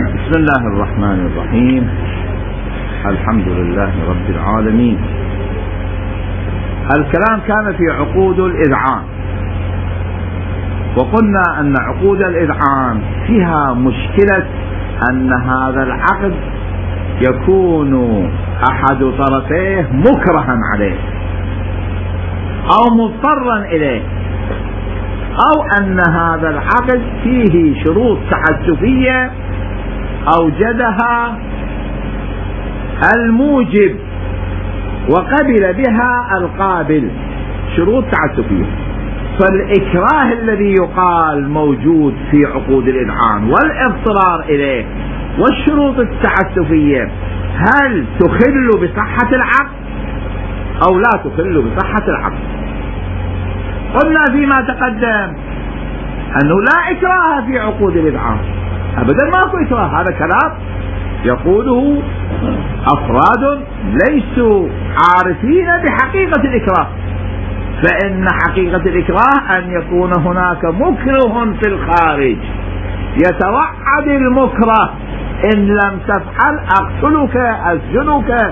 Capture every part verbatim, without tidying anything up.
بسم الله الرحمن الرحيم. الحمد لله رب العالمين. الكلام كان في عقود الإذعان، وقلنا أن عقود الإذعان فيها مشكلة أن هذا العقد يكون أحد طرفيه مكرها عليه أو مضطرا إليه، أو أن هذا العقد فيه شروط تعسفية أوجدها الموجب وقبل بها القابل، شروط تعسفية. فالإكراه الذي يقال موجود في عقود الإذعان والاضطرار إليه والشروط التعسفية، هل تخل بصحة العقد أو لا تخل بصحة العقد؟ قلنا فيما تقدم أنه لا إكراه في عقود الإذعان أبدا، ماكو إكراه. هذا كلام يقوله أفراد ليسوا عارفين بحقيقة الإكراه، فإن حقيقة الإكراه أن يكون هناك مكره في الخارج يتوعد المكره: إن لم تفعل أقتلك أسجنك،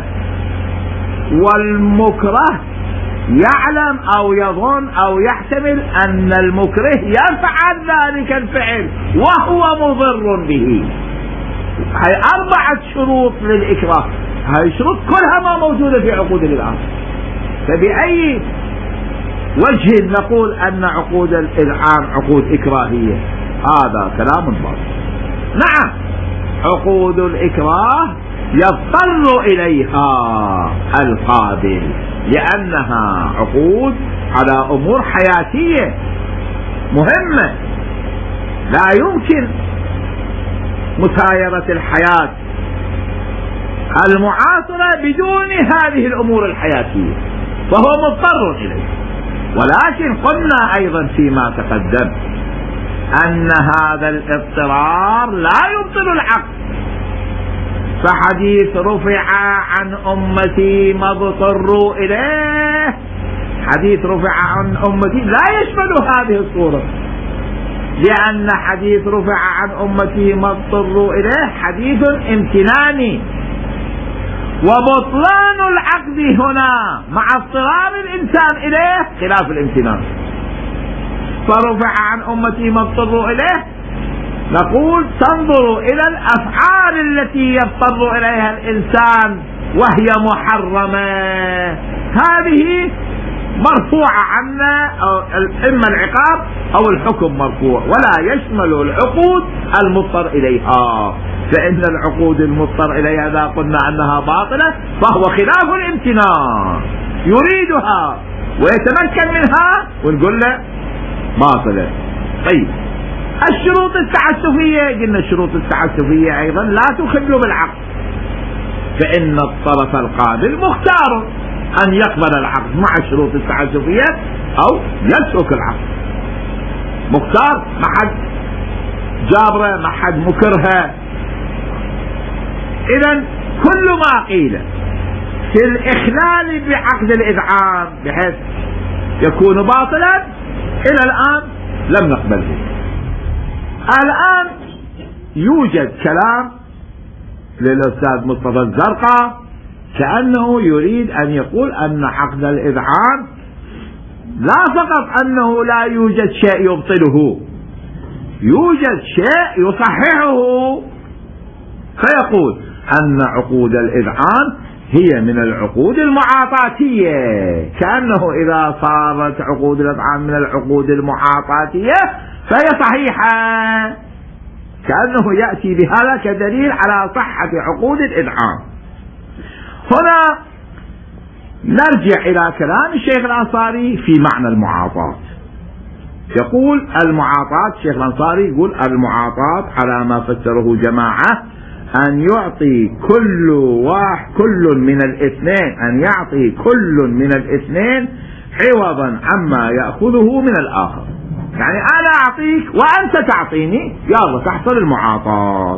والمكره يعلم أو يظن أو يحتمل أن المكره يفعل ذلك الفعل وهو مضر به. هاي أربعة شروط للإكراه، هاي شروط كلها ما موجودة في عقود الإذعان. فبأي وجه نقول أن عقود الإذعان عقود إكراهية؟ هذا كلام باطل. نعم، عقود الإكراه يضطر إليها القابل لأنها عقود على أمور حياتية مهمة لا يمكن مسايرة الحياة المعاصرة بدون هذه الأمور الحياتية، فهو مضطر إليه. ولكن قلنا أيضا فيما تقدم أن هذا الاضطرار لا يبطل العقد. فحديث رفع عن أمتي ما اضطروا إليه، حديث رفع عن أمتي لا يشمل هذه الصورة، لأن حديث رفع عن أمتي ما اضطروا إليه حديث امتناني، وبطلان العقد هنا مع اضطرار الإنسان إليه خلاف الامتنان. فرفع عن أمتي ما اضطروا إليه، نقول تنظر إلى الأفعال التي يضطر إليها الإنسان وهي محرمة، هذه مرفوعة عنا، إما العقاب أو الحكم مرفوع، ولا يشمل العقود المضطر إليها. فإن العقود المضطر إليها إذا قلنا أنها باطلة فهو خلاف الامتنان، يريدها ويتمكن منها ونقول له باطلة. طيب، الشروط التعسفية، قلنا الشروط التعسفية أيضا لا تخل بالعقد، فإن الطرف القابل مختار أن يقبل العقد مع الشروط التعسفية أو يترك العقد، مختار، ما حد جابره، ما حد مكرها. إذن كل ما قيل في الإخلال بعقد الإذعان بحيث يكون باطلا إلى الآن لم نقبله. الآن يوجد كلام للأستاذ مصطفى الزرقاء كأنه يريد أن يقول أن عقد الإذعان لا فقط أنه لا يوجد شيء يبطله، يوجد شيء يصححه، فيقول أن عقود الإذعان هي من العقود المعاطاتية، كأنه إذا صارت عقود الإذعان من العقود المعاطاتية فهي صحيحة، كأنه يأتي بهذا كدليل على صحة عقود الإذعان. هنا نرجع إلى كلام الشيخ الأنصاري في معنى المعاطاة. يقول المعاطاة، الشيخ الأنصاري يقول المعاطاة على ما فسره جماعة أن يعطي كل واحد كل من الاثنين أن يعطي كل من الاثنين عوضا عما يأخذه من الآخر. يعني أنا أعطيك وأنت تعطيني، يلا تحصل المعاطاة،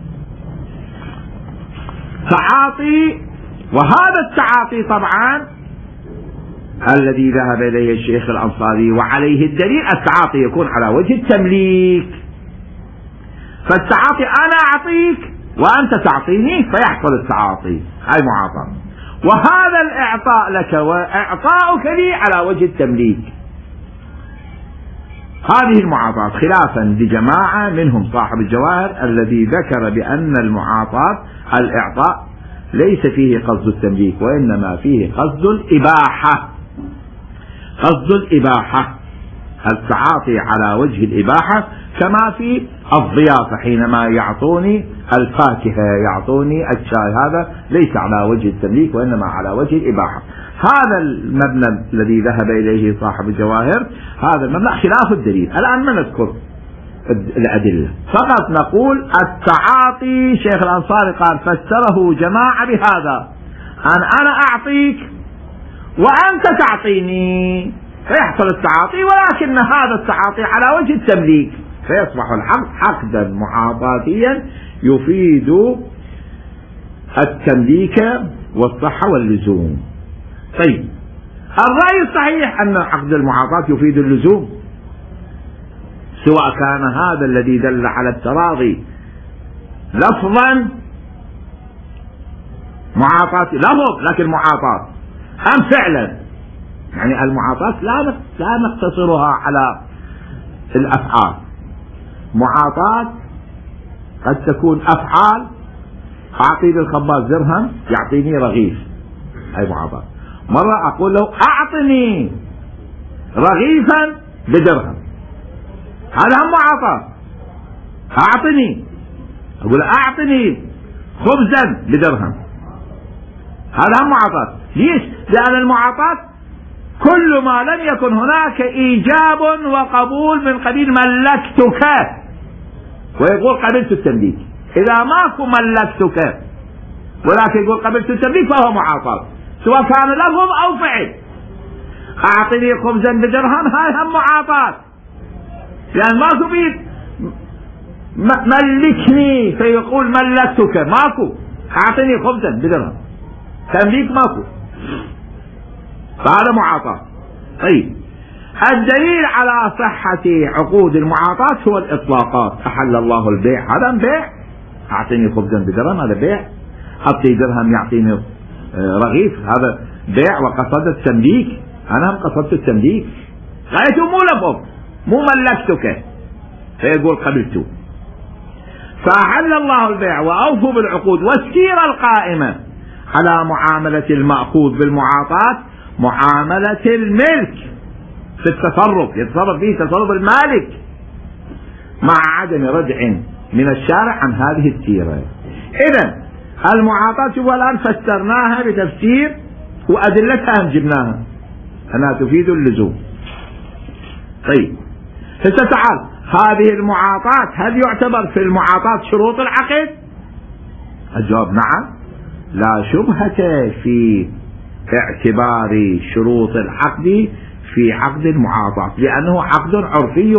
تعاطي. وهذا التعاطي طبعا الذي ذهب إليه الشيخ الأنصاري وعليه الدليل، التعاطي يكون على وجه التمليك. فالتعاطي أنا أعطيك وأنت تعطيني فيحصل التعاطي، هاي معاطاة. وهذا الإعطاء لك وإعطاؤك لي على وجه التمليك، هذه المعاطاة، خلافا لجماعة منهم صاحب الجواهر الذي ذكر بأن المعاطاة الإعطاء ليس فيه قصد التمليك وإنما فيه قصد الإباحة، قصد الإباحة، التعاطي على وجه الإباحة، كما في الضيافة حينما يعطوني الفاكهة يعطوني الشاي، هذا ليس على وجه التمليك وإنما على وجه الإباحة. هذا المبنى الذي ذهب إليه صاحب الجواهر، هذا المبنى خلاف الدليل. الآن ما نذكر الأدلة، فقط نقول التعاطي، شيخ الأنصاري قال فسره جماعة بهذا، أن أنا أعطيك وأنت تعطيني فيحصل التعاطي، ولكن هذا التعاطي على وجه التمليك، فيصبح العقد عقدا معاطاتيا يفيد التمليك والصحة واللزوم. طيب، الرأي الصحيح أن عقد المعاطاة يفيد اللزوم، سواء كان هذا الذي دل على التراضي لفظا معاطاة لفظ لكن معاطاة، أم فعلا. يعني المعاطاة لا لا نقتصرها على الأفعال، معاطاة قد تكون أفعال، أعطي للخباز درهم يعطيني رغيف، هاي معاطاة. مرة أقول له أعطني رغيفا بدرهم، هذا هم معاطاة. أعطني، أقول أعطني خبزا بدرهم، هذا هم معاطاة. ليش؟ لأن المعاطاة كل ما لم يكن هناك إيجاب وقبول من قبيل ملكتك، ويقول قبلت التمليك. إذا ماكو ملكتك ولكن يقول قبلت التمليك فهو معاطاة، سواء كان لفظ أو فعل. أعطني خبزا بدرهم، هاي هم معاطاة، لأن ماكو بيت ملكني فيقول ملكتك، ماكو. أعطني خبزا بدرهم، تمليك ماكو، فهذا معاطاة. طيب، الدليل على صحة عقود المعاطاة هو الإطلاقات. أحل الله البيع، هذا بيع، أعطيني خبزا بدرهم هذا بيع، أعطي درهم يعطيني رغيف هذا بيع، وقصد التمليك، أنا قصدت التمليك، غايته مو لفظ، مو ملكتك، فيقول قبلته. فأحل الله البيع وأوفوا بالعقود، والسيرة القائمة على معاملة المأخوذ بالمعاطاة معاملة الملك في التصرف، يتصرف فيه تصرف المالك، مع عدم ردع من الشارع عن هذه السيرة. إذن المعاطاة شوفوا الآن فسرناها بتفسير وأدلتها جبناها أنها تفيد اللزوم. طيب، هسه تعال، هذه المعاطاة هل يعتبر في المعاطاة شروط العقد؟ الجواب نعم، لا شبهة في اعتبار شروط العقد في عقد المعاطاة، لأنه عقد عرفي،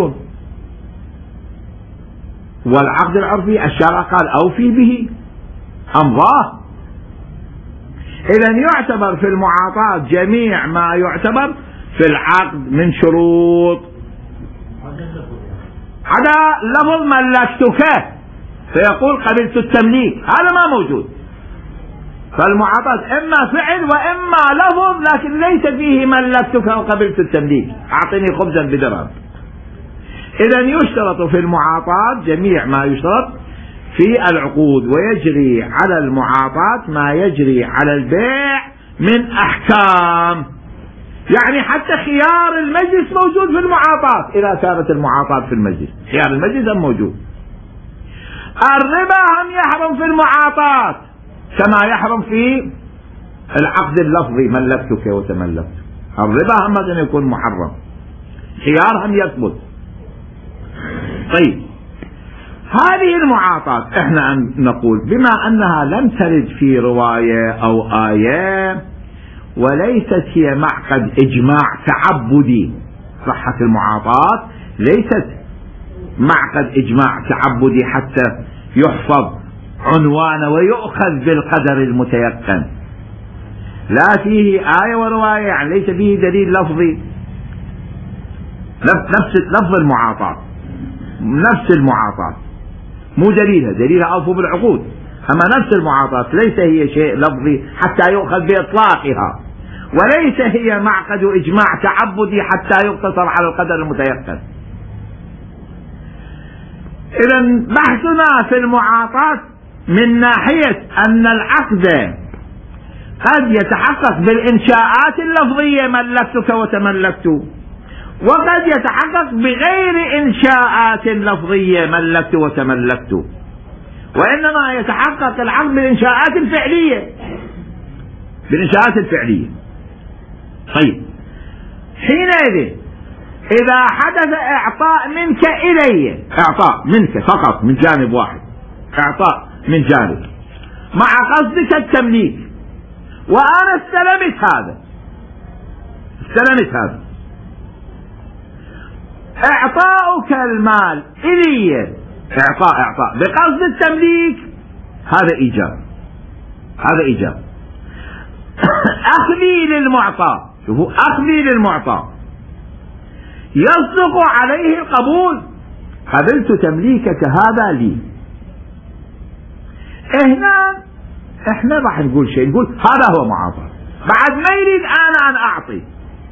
والعقد العرفي الشرع قال أوفي به أمضاه. إذن يعتبر في المعاطاة جميع ما يعتبر في العقد من شروط، هذا لفظ ملكتك فيقول قبلت التمليك، هذا ما موجود. فالمعاطاة إما فعل وإما لفظ، لكن ليس فيه ملكتك وقبلت التمليك، أعطني خبزا بدرهم. إذن يشترط في المعاطاة جميع ما يشترط في العقود، ويجري على المعاطاة ما يجري على البيع من أحكام. يعني حتى خيار المجلس موجود في المعاطاة، إذا كانت المعاطاة في المجلس، خيار المجلس هم موجود. الربا هم يحرم في المعاطاة كما يحرم في العقد اللفظي ملكتك وتملكت، الربا هم أن يكون محرم، خيار هم يثبت. طيب، هذه المعاطاة احنا نقول بما أنها لم ترد في رواية أو آية، وليست هي معقد إجماع تعبدي، صحة المعاطاة ليست معقد إجماع تعبدي حتى يحفظ عنوان ويؤخذ بالقدر المتيقن، لا فيه آية ورواية، يعني ليس فيه دليل لفظي، نفس لفظ المعاطاة، نفس المعاطاة مو دليلها، دليلها أوفوا بالعقود. أما نفس المعاطاة ليس هي شيء لفظي حتى يؤخذ بإطلاقها، وليس هي معقد إجماع تعبدي حتى يقتصر على القدر المتيقن. إذن بحثنا في المعاطاة من ناحية أن العقد قد يتحقق بالإنشاءات اللفظية ملكتك وتملكت، وقد يتحقق بغير إنشاءات لفظية ملكت وتملكت، وإنما يتحقق العقد بالإنشاءات الفعلية بالإنشاءات الفعلية. طيب، حينئذ إذا حدث إعطاء منك إلي، إعطاء منك فقط من جانب واحد، إعطاء من جانب مع قصدك التمليك، وأنا استلمت هذا استلمت هذا إعطاؤك المال إلي إعطاء إعطاء بقصد التمليك، هذا إيجاب هذا إيجاب أخذي للمعطى، شوفوا أخذي للمعطى يصدق عليه القبول، قبلت تمليكك هذا لي. هنا احنا راح نقول شيء، نقول هذا هو معاطاة، بعد ما يريد انا ان اعطي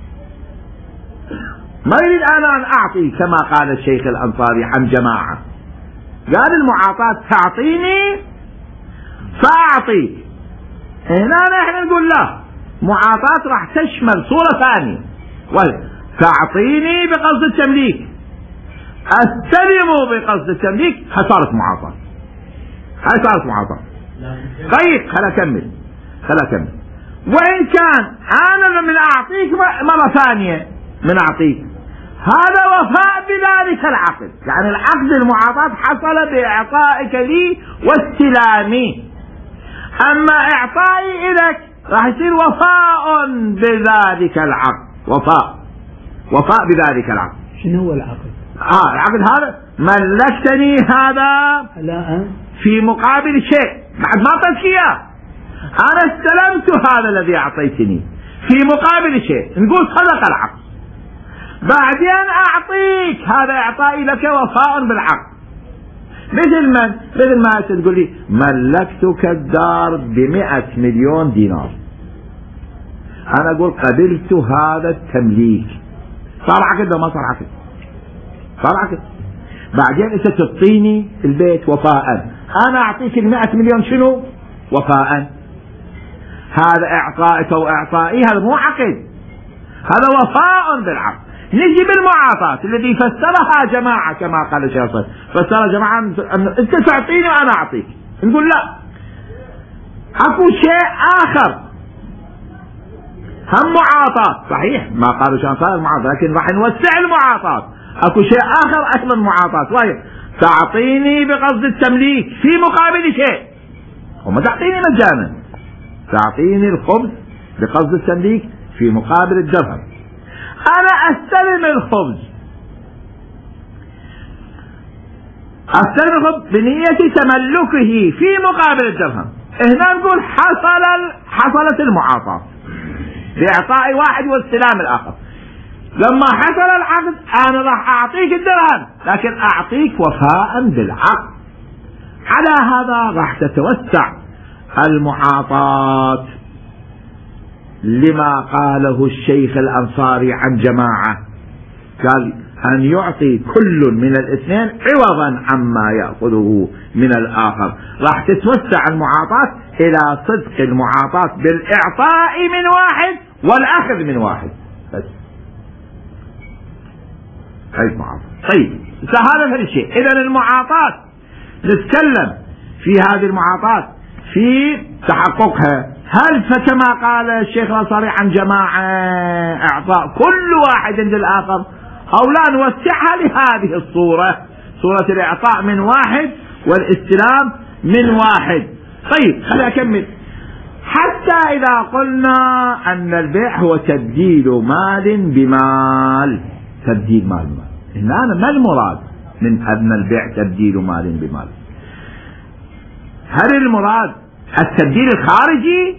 ما يريد انا ان اعطي كما قال الشيخ الانصاري عن جماعة، قال المعاطاة تعطيني فاعطيك. هنا احنا نقول لا، معاطاة راح تشمل صورة ثانية، وهي تعطيني بقصد التمليك، استلم بقصد التمليك، صارت معاطاة هاي صارت معاطاة. طيب خلا أكمل خلا أكمل وإن كان أنا من أعطيك مرة ثانية من أعطيك، هذا وفاء بذلك العقد، يعني العقد المعاطاة حصل بإعطائك لي واستلامي، أما إعطائي إليك راح يصير وفاء بذلك العقد، وفاء وفاء بذلك العقد. شنو هو العقد؟ آه العقد هذا ملكتني هذا لا في مقابل شيء، بعد ما أعطيتك إياه، أنا استلمت هذا الذي أعطيتني في مقابل شيء، نقول صدق العقد. بعدين أعطيك هذا إعطائي لك وفاء بالعقد، مثل من مثل ما تقول لي ملكتك الدار بمئة مليون دينار، أنا أقول قبلت هذا التمليك، صار عقد وما صار عقد؟ صار عقد. بعدين أنت تعطيني البيت وفاء، أنا أعطيك المئة مليون شنو؟ وفاء. هذا إعطائك وإعطائي، هذا مو عقد، هذا وفاء بالعقد. نجي بالمعاطاة الذي فسرها جماعة كما قال الشيخ، فسرها جماعة أن أنت تعطيني وأنا أعطيك، نقول لا، أكو شيء آخر هم معاطاة صحيح ما قالوا الشيخ المعاطاة، لكن راح نوسع المعاطاة، أكو شيء آخر أيضا معاطاة، وهي تعطيني بقصد التمليك في مقابل شيء، وما تعطيني مجانا، تعطيني الخبز بقصد التمليك في مقابل الدرهم، أنا أستلم الخبز أستلم الخبز بنية تملكه في مقابل الدرهم. هنا نقول حصل حصلت المعاطاة بإعطاء واحد واستلام الآخر. لما حصل العقد أنا راح أعطيك الدرهم، لكن أعطيك وفاء بالعقد. على هذا راح تتوسع المعاطاة لما قاله الشيخ الأنصاري عن جماعة، قال أن يعطي كل من الاثنين عوضا عما يأخذه من الآخر. راح تتوسع المعاطاة إلى صدق المعاطاة بالإعطاء من واحد والأخذ من واحد بس. هاي معاطاة. طيب هذا هذا الشيء. إذن المعاطاة نتكلم في هذه المعاطاة في تحققها، هل فكما قال الشيخ الأنصاري عن جماعة إعطاء كل واحد للآخر، أو لا نوسعها لهذه الصورة، صورة الإعطاء من واحد والاستلام من واحد. طيب خليني أكمل. حتى إذا قلنا أن البيع هو تبديل مال بمال، تبديل مال بمال، هنا ما المراد من أن البيع تبديل مال بمال؟ هل المراد التبديل الخارجي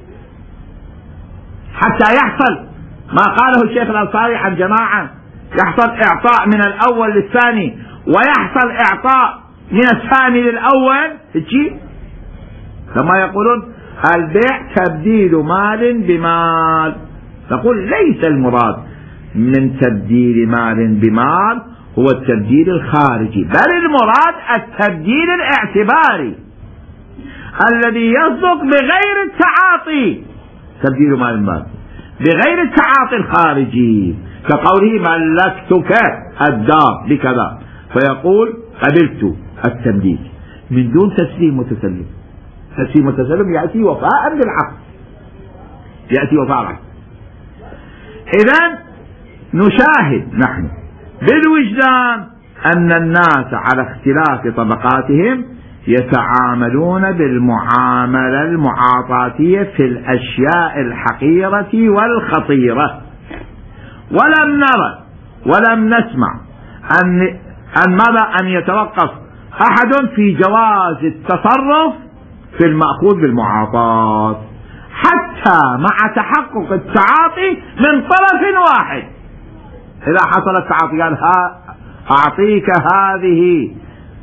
حتى يحصل ما قاله الشيخ الأنصاري عن جماعة، يحصل إعطاء من الأول للثاني ويحصل إعطاء من الثاني للأول هيك كما يقولون البيع تبديل مال بمال. نقول ليس المراد من تبديل مال بمال هو التبديل الخارجي، بل المراد التبديل الاعتباري الذي يصدق بغير التعاطي، تبديل مال بمال بغير التعاطي الخارجي، كقوله ملكتك الدار بكذا، فيقول قبلت التمليك من دون تسليم وتسلم. تسليم وتسلم يأتي وفاء بالعقد، يأتي وفاء بالعقد. إذن نشاهد نحن بالوجدان أن الناس على اختلاف طبقاتهم يتعاملون بالمعاملة المعاطاتية في الأشياء الحقيرة والخطيرة، ولم نرى ولم نسمع أن أن ماذا أن يتوقف أحد في جواز التصرف في المأخوذ بالمعاطاة حتى مع تحقق التعاطي من طرف واحد. إذا حصل التعاطي قال ها أعطيك هذه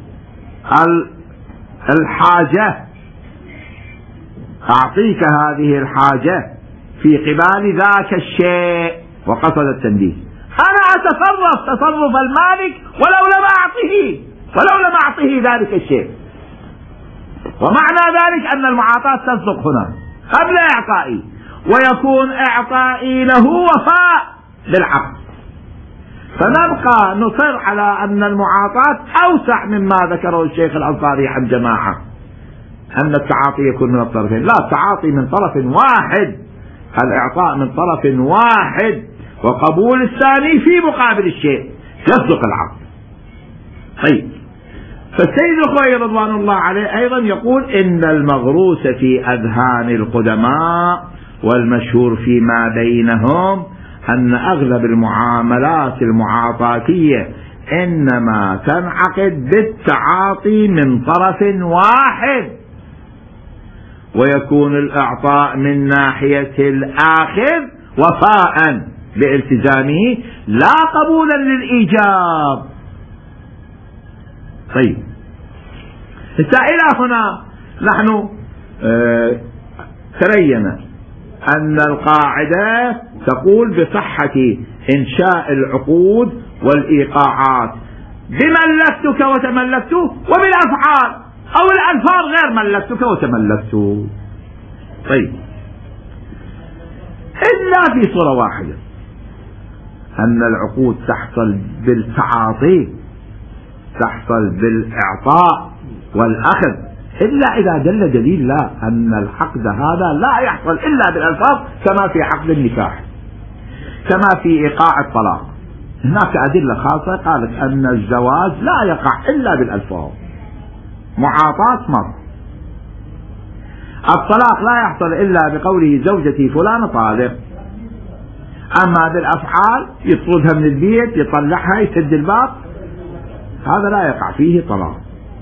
الحاجة، أعطيك هذه الحاجة في قبال ذاك الشيء، وقصد التنبيه أنا أتصرف تصرف المالك ولو لم أعطيه ولو لم أعطيه ذلك الشيء. ومعنى ذلك أن المعاطاة تصدق هنا قبل إعطائي، ويكون إعطائي له وفاء بالعقد. فنبقى نصر على أن المعاطاة أوسع مما ذكره الشيخ الأنصاري عن جماعة، أن التعاطي يكون من الطرفين. لا، التعاطي من طرف واحد، الإعطاء من طرف واحد، وقبول الثاني في مقابل الشيء يصدق العقد. طيب، فالسيد الخوئي رضوان الله عليه أيضا يقول إن المغروس في أذهان القدماء والمشهور فيما بينهم أن أغلب المعاملات المعاطاتية إنما تنعقد بالتعاطي من طرف واحد، ويكون الإعطاء من ناحية الآخر وفاء بالتزامه لا قبولا للإيجاب. طيب، إلى هنا نحن اه تبين أن القاعدة تقول بصحة إنشاء العقود والإيقاعات بملكتك وتملكته وبالأفعال أو الألفاظ غير ملكتك وتملكته. طيب، إلا في صورة واحدة، أن العقود تحصل بالتعاطي، تحصل بالإعطاء والأخذ، إلا إذا دل دليل لا أن العقد هذا لا يحصل إلا بالألفاظ، كما في عقد النكاح، كما في إيقاع الطلاق. هناك أدلة خاصة قالت أن الزواج لا يقع إلا بالألفاظ، معاطاة مر. الطلاق لا يحصل إلا بقوله زوجتي فلان طالق. أما بالأفعال يطردها من البيت، يطلعها، يسد الباب، هذا لا يقع فيه طلاق.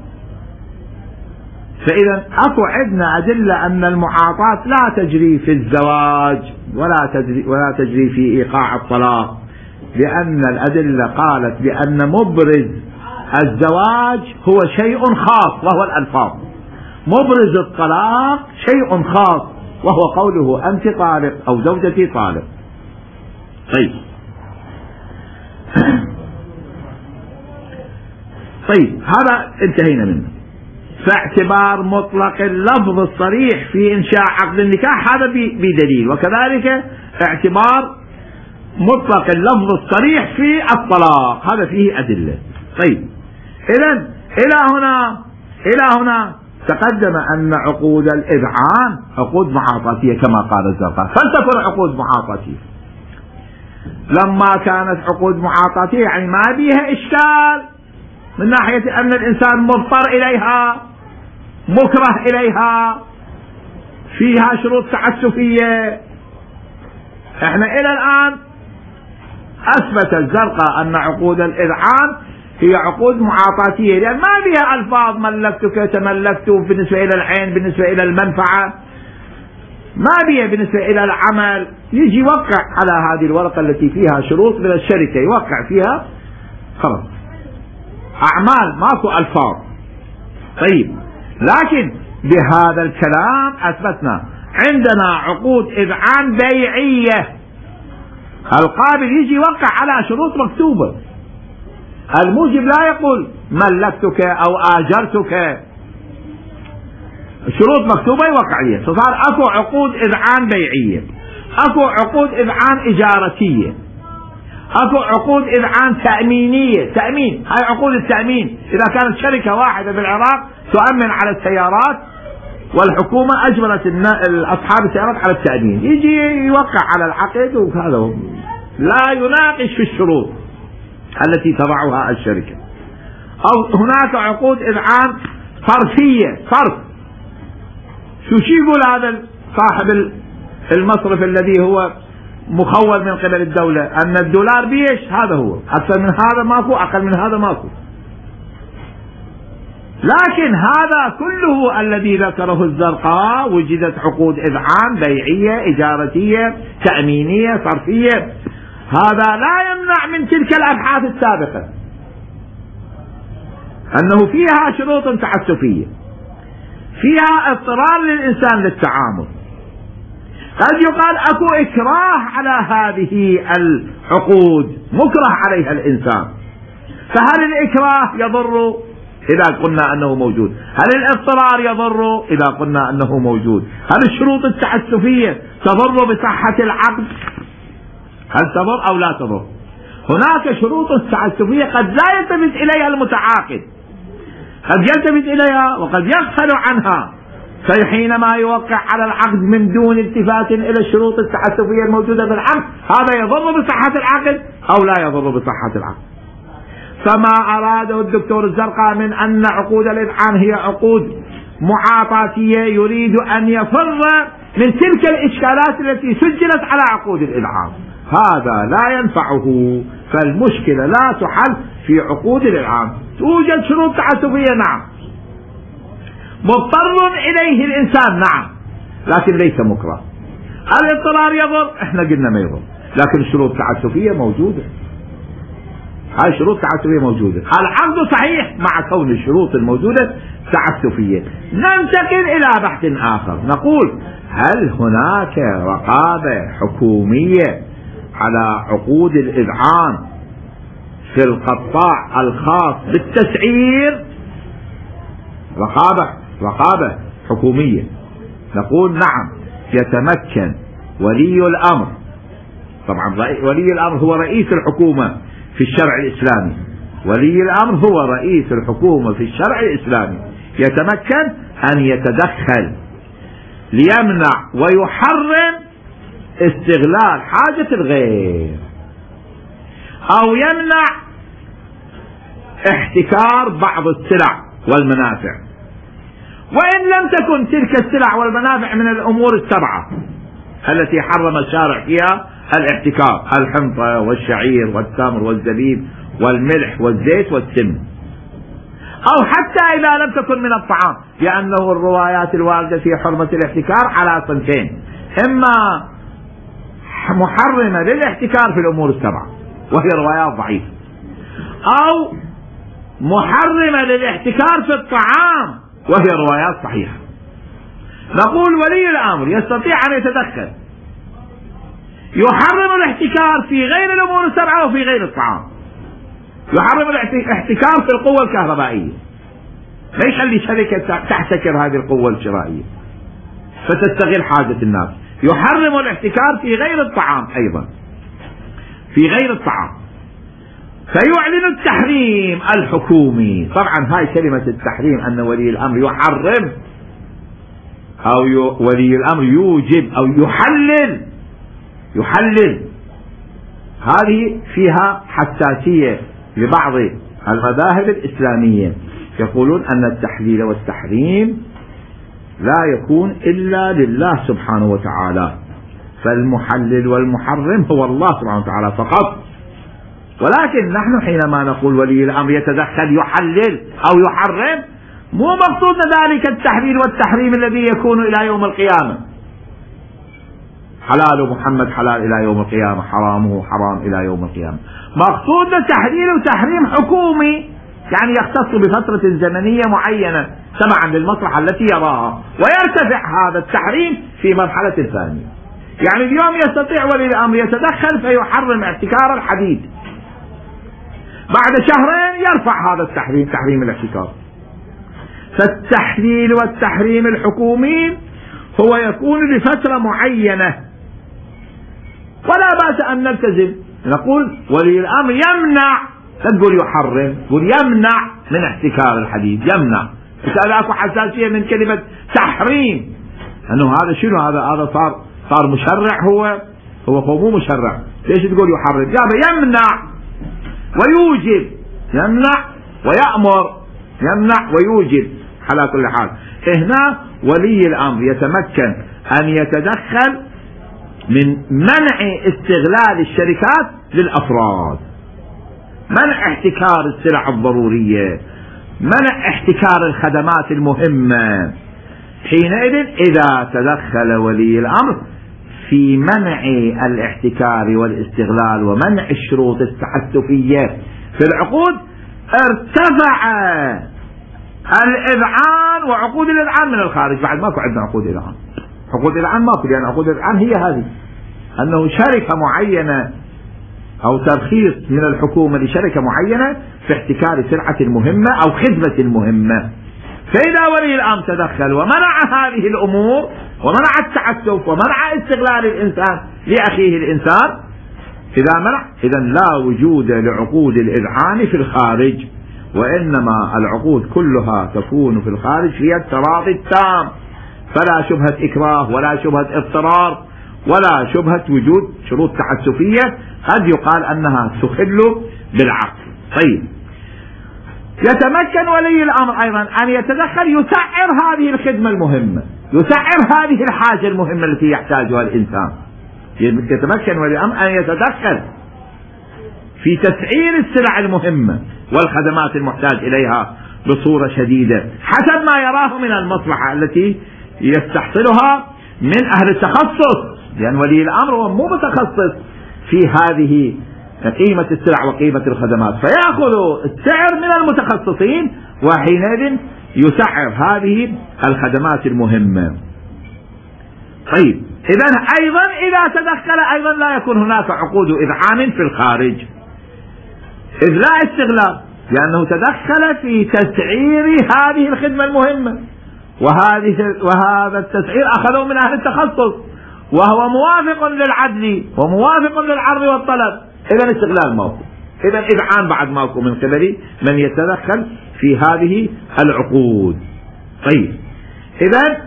فإذا أكو عندنا أدلة أن المعاطاة لا تجري في الزواج ولا تجري, ولا تجري في إيقاع الطلاق، لأن الأدلة قالت بأن مبرز الزواج هو شيء خاص وهو الألفاظ، مبرز الطلاق شيء خاص وهو قوله أنت طالق أو زوجتي طالق. طيب طيب هذا انتهينا منه. فاعتبار مطلق اللفظ الصريح في إنشاء عقد النكاح هذا بدليل، وكذلك اعتبار مطلق اللفظ الصريح في الطلاق هذا فيه أدلة. طيب، إذن إلى هنا إلى هنا تقدم أن عقود الإذعان عقود معاطاتية كما قال الزرقاء، فلتكن عقود معاطاتية. لما كانت عقود معاطاتية يعني ما بيها إشكال من ناحية أن الإنسان مضطر إليها، مكره إليها، فيها شروط تعسفية. احنا إلى الآن أثبت الزرقاء أن عقود الإذعان هي عقود معاطاتية، لأن ما بها ألفاظ ملكتك تملكت بالنسبة إلى العين، بالنسبة إلى المنفعة، ما بها بالنسبة إلى العمل. يجي يوقع على هذه الورقة التي فيها شروط من الشركة، يوقع فيها خلاص. أعمال ماكو ألفاظ، طيب، لكن بهذا الكلام أثبتنا عندنا عقود إذعان بيعية، القابل يجي يوقع على شروط مكتوبة، الموجب لا يقول ملكتك أو آجرتك، شروط مكتوبة يوقع عليها، فصار أكو عقود إذعان بيعية، أكو عقود إذعان إجارتية، أكو عقود إذعان تأمينية. تأمين، هاي عقود التأمين إذا كانت شركة واحدة بالعراق تؤمن على السيارات والحكومة أجبرت أصحاب السيارات على التأمين، يجي يوقع على العقد وهذا لا يناقش في الشروط التي تضعها الشركة. أو هناك عقود إذعان صرفية، صرف، شو شي يقول هذا صاحب المصرف الذي هو مخول من قبل الدولة أن الدولار بيش، هذا هو، أكثر من هذا ماكو، أقل من هذا ماكو. لكن هذا كله الذي ذكره الزرقاء وجدت عقود إذعان بيعية إجارتية تأمينية صرفية، هذا لا يمنع من تلك الأبحاث السابقة أنه فيها شروط تعسفية، فيها اضطرار للإنسان للتعامل، قد يقال أكو إكراه على هذه العقود، مكره عليها الإنسان، فهل الإكراه يضر إذا قلنا أنه موجود؟ هل الاضطرار يضر إذا قلنا أنه موجود؟ هل الشروط التعسفية تضر بصحة العقد؟ هل تضر أو لا تضر؟ هناك شروط تعسفية قد لا يلتفت إليها المتعاقد، قد يلتفت إليها وقد يغفل عنها، فحينما يوقع على العقد من دون التفات إلى الشروط التعسفية الموجودة في العقد، هذا يضر بصحة العقد أو لا يضر بصحة العقد. فما أراده الدكتور الزرقاء من أن عقود الإذعان هي عقود معاطاتية، يريد أن يفر من تلك الإشكالات التي سجلت على عقود الإذعان، هذا لا ينفعه. فالمشكلة لا تحل في عقود الإذعان، توجد شروط تعسفية نعم، مضطر إليه الإنسان نعم، لكن ليس مكره. الاضطرار يضر، احنا قلنا ما يضر، لكن الشروط التعسفية موجودة، هاي الشروط التعسفية موجودة، العقد صحيح مع كون الشروط الموجودة تعسفية. ننتقل إلى بحث آخر، نقول هل هناك رقابة حكومية على عقود الإذعان في القطاع الخاص بالتسعير؟ رقابة رقابة حكومية، نقول نعم، يتمكن ولي الأمر، طبعا ولي الأمر هو رئيس الحكومة في الشرع الإسلامي، ولي الأمر هو رئيس الحكومة في الشرع الإسلامي، يتمكن أن يتدخل ليمنع ويحرم استغلال حاجة الغير، أو يمنع احتكار بعض السلع والمنافع، وإن لم تكن تلك السلع والمنافع من الأمور السبعة التي حرم الشارع فيها الاحتكار، الحنطة والشعير والتمر والزبيب والملح والزيت والسمن، أو حتى إذا لم تكن من الطعام، لأنه الروايات الواردة في حرمة الاحتكار على صنفين، إما محرمة للاحتكار في الأمور السبعة وهي روايات ضعيفة، أو محرمة للاحتكار في الطعام وهي روايات صحيحة. نقول ولي الأمر يستطيع أن يتدخل يحرم الاحتكار في غير الأمور السبعة وفي غير الطعام، يحرم الاحتكار في القوة الكهربائية، ما يخلي شركة تحتكر هذه القوة الشرائية فتستغل حاجة الناس، يحرم الاحتكار في غير الطعام أيضا، في غير الطعام، فيعلن التحريم الحكومي. طبعا هاي كلمة التحريم أن ولي الأمر يحرم أو ولي الأمر يوجب أو يحلل، يحلل هذه فيها حساسية لبعض المذاهب الإسلامية، يقولون أن التحليل والتحريم لا يكون إلا لله سبحانه وتعالى، فالمحلل والمحرم هو الله سبحانه وتعالى فقط. ولكن نحن حينما نقول ولي الأمر يتدخل يحلل أو يحرم، مو مقصود ذلك التحليل والتحريم الذي يكون إلى يوم القيامة، حلال محمد حلال إلى يوم القيامة، حرامه حرام إلى يوم القيامة، مقصود تحليل وتحريم حكومي، يعني يختص بفترة زمنية معينة، تبعا للمصلحة التي يراها، ويرتفع هذا التحريم في مرحلة ثانية. يعني اليوم يستطيع ولي الأمر يتدخل فيحرم احتكار الحديد، بعد شهرين يرفع هذا التحريم، تحريم الاحتكار. فالتحليل والتحريم الحكومي هو يكون لفترة معينة، ولا بأس أن نلتزم نقول ولي الأمر يمنع، لا تقول يحرم، قول يمنع من احتكار الحديد، يمنع. إذا أكو حساسية من كلمة تحريم، أنه هذا شنو، هذا هذا صار صار مشرع، هو هو هو مو مشرع، ليش تقول يحرم؟ يمنع ويوجب، يمنع ويأمر، يمنع ويوجب. على كل حال هنا ولي الأمر يتمكن أن يتدخل من منع استغلال الشركات للأفراد، منع احتكار السلع الضرورية، منع احتكار الخدمات المهمة. حينئذ إذا تدخل ولي الأمر في منع الاحتكار والاستغلال ومنع الشروط التعسفية في العقود، ارتفع الإذعان وعقود الإذعان من الخارج. بعد ماكو عندنا عقود إذعان، عقود الإذعان ماكو، لأن عقود الإذعان هي هذه، أنه شركة معينة أو ترخيص من الحكومة لشركة معينة في احتكار سلعة مهمة أو خدمة مهمة. فإذا ولي الأمر تدخل ومنع هذه الأمور ومنع التعسف ومنع استغلال الإنسان لأخيه الإنسان، إذا منع إذا لا وجود لعقود الإذعان في الخارج، وإنما العقود كلها تكون في الخارج هي التراضي التام، فلا شبهة إكراه ولا شبهة اضطرار ولا شبهة وجود شروط تعسفية قد يقال أنها تخل بالعقل. طيب، يتمكن ولي الأمر أيضا أن يتدخل يسعر هذه الخدمة المهمة، يسعر هذه الحاجة المهمة التي يحتاجها الإنسان. يتمكن ولي الأمر أن يتدخل في تسعير السلع المهمة والخدمات المحتاج إليها بصورة شديدة حسب ما يراه من المصلحة التي يستحصلها من أهل التخصص، لأن ولي الأمر هو مو متخصص في هذه قيمة السلع وقيمة الخدمات، فيأخذ السعر من المتخصصين وحينئذ يسعر هذه الخدمات المهمة. طيب، إذا أيضا إذا تدخل أيضا لا يكون هناك عقود إذعان في الخارج، إذ لا استغلال، لأنه تدخل في تسعير هذه الخدمة المهمة، وهذه وهذا التسعير أخذه من أهل التخصص وهو موافق للعدل وموافق للعرض والطلب، إذا استغلال ماكو، إذا إذعان بعد ماكو من قبل من يتدخل في هذه العقود. طيب، إذا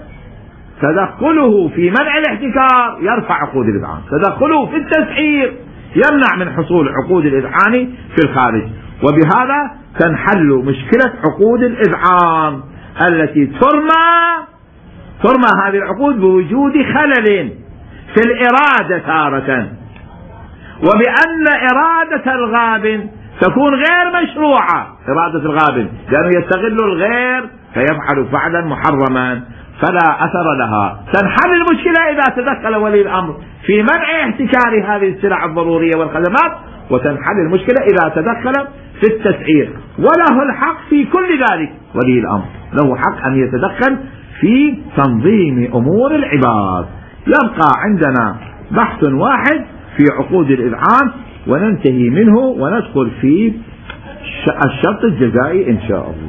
تدخله في منع الاحتكار يرفع عقود الإذعان، تدخله في التسعير يمنع من حصول عقود الإذعان في الخارج، وبهذا تنحل مشكلة عقود الإذعان التي ترمى ترمى هذه العقود بوجود خلل في الإرادة تارة، وبأن إرادة الغابن تكون غير مشروعة، إرادة الغابن لأنه يستغل الغير فيفعل فعلا محرما فلا أثر لها. تنحل المشكلة إذا تدخل ولي الأمر في منع احتكار هذه السلع الضرورية والخدمات، وتنحل المشكلة إذا تدخل في التسعير، وله الحق في كل ذلك. ولي الأمر له حق أن يتدخل في تنظيم أمور العباد. يبقى عندنا بحث واحد في عقود الإذعان وننتهي منه وندخل في الشرط الجزائي إن شاء الله.